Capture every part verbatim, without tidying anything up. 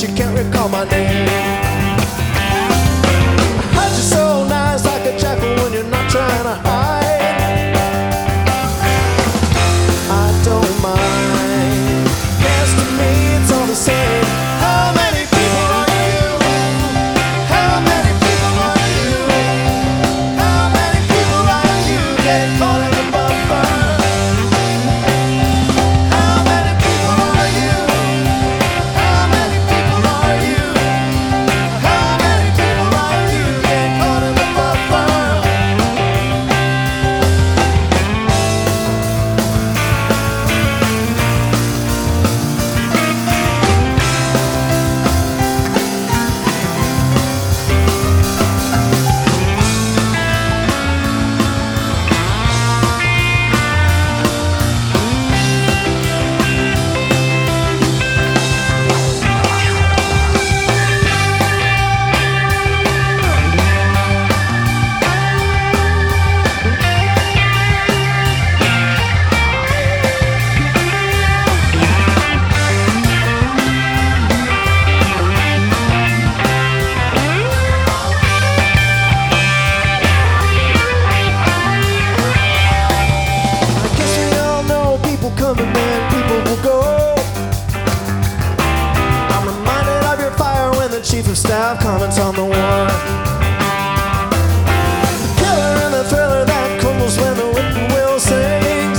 but you can't recall my name. I heard you're so nice, like a jackal when you're not trying to hide. I don't mind. Guess to me it's all the same. How many people are you? How many people are you? How many people are you? Get caught in the bumper. How many people are you? How many people are you? How many people are you? Get caught in the bumper. I guess we all know people come and then people will go. I'm reminded of your fire when the chief of staff comments on the war. The killer and the thriller that crumbles when the whippoorwill sings.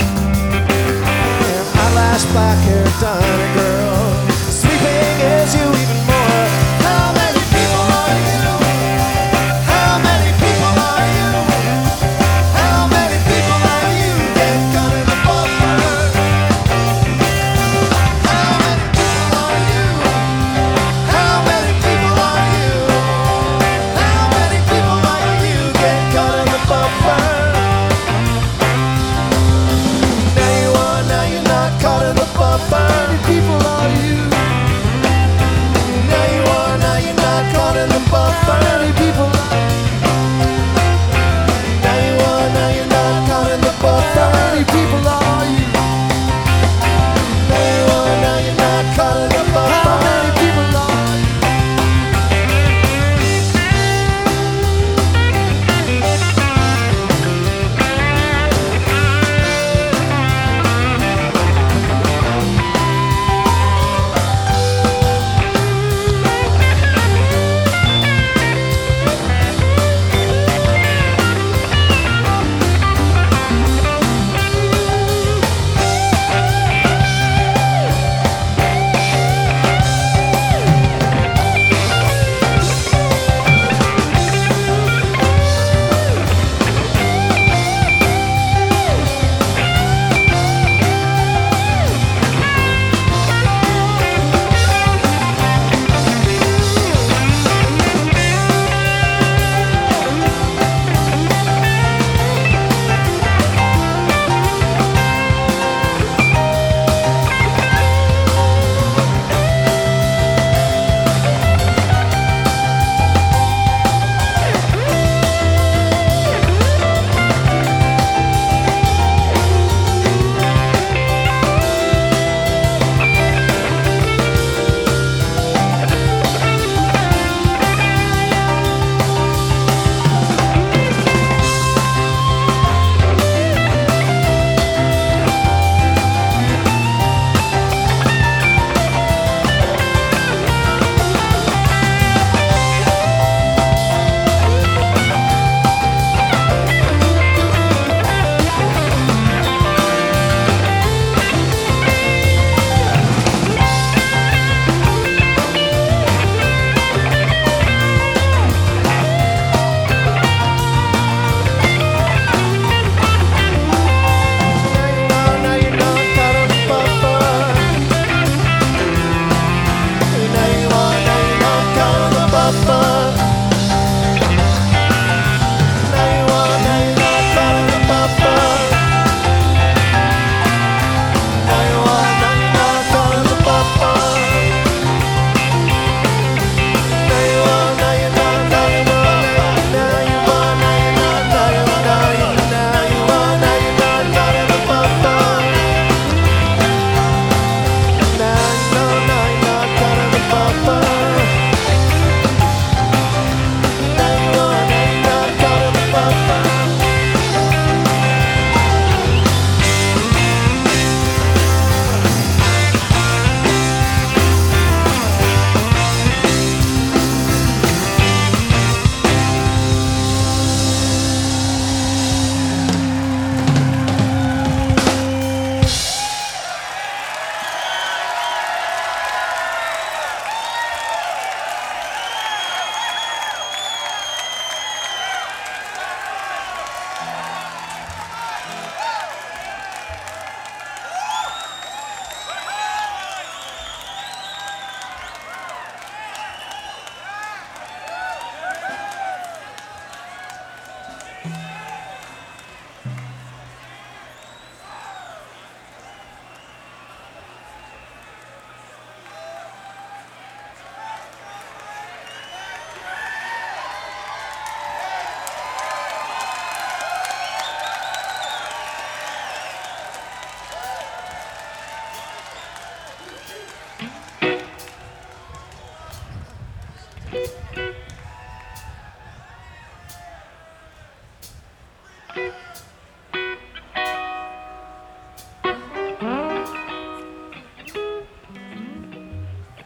And eyelash black hair Dinah girl, sleeping is you even more. How many people are you? How many people are you? How many people are you? Get gun in the bumper. How many people are you? How many people are you?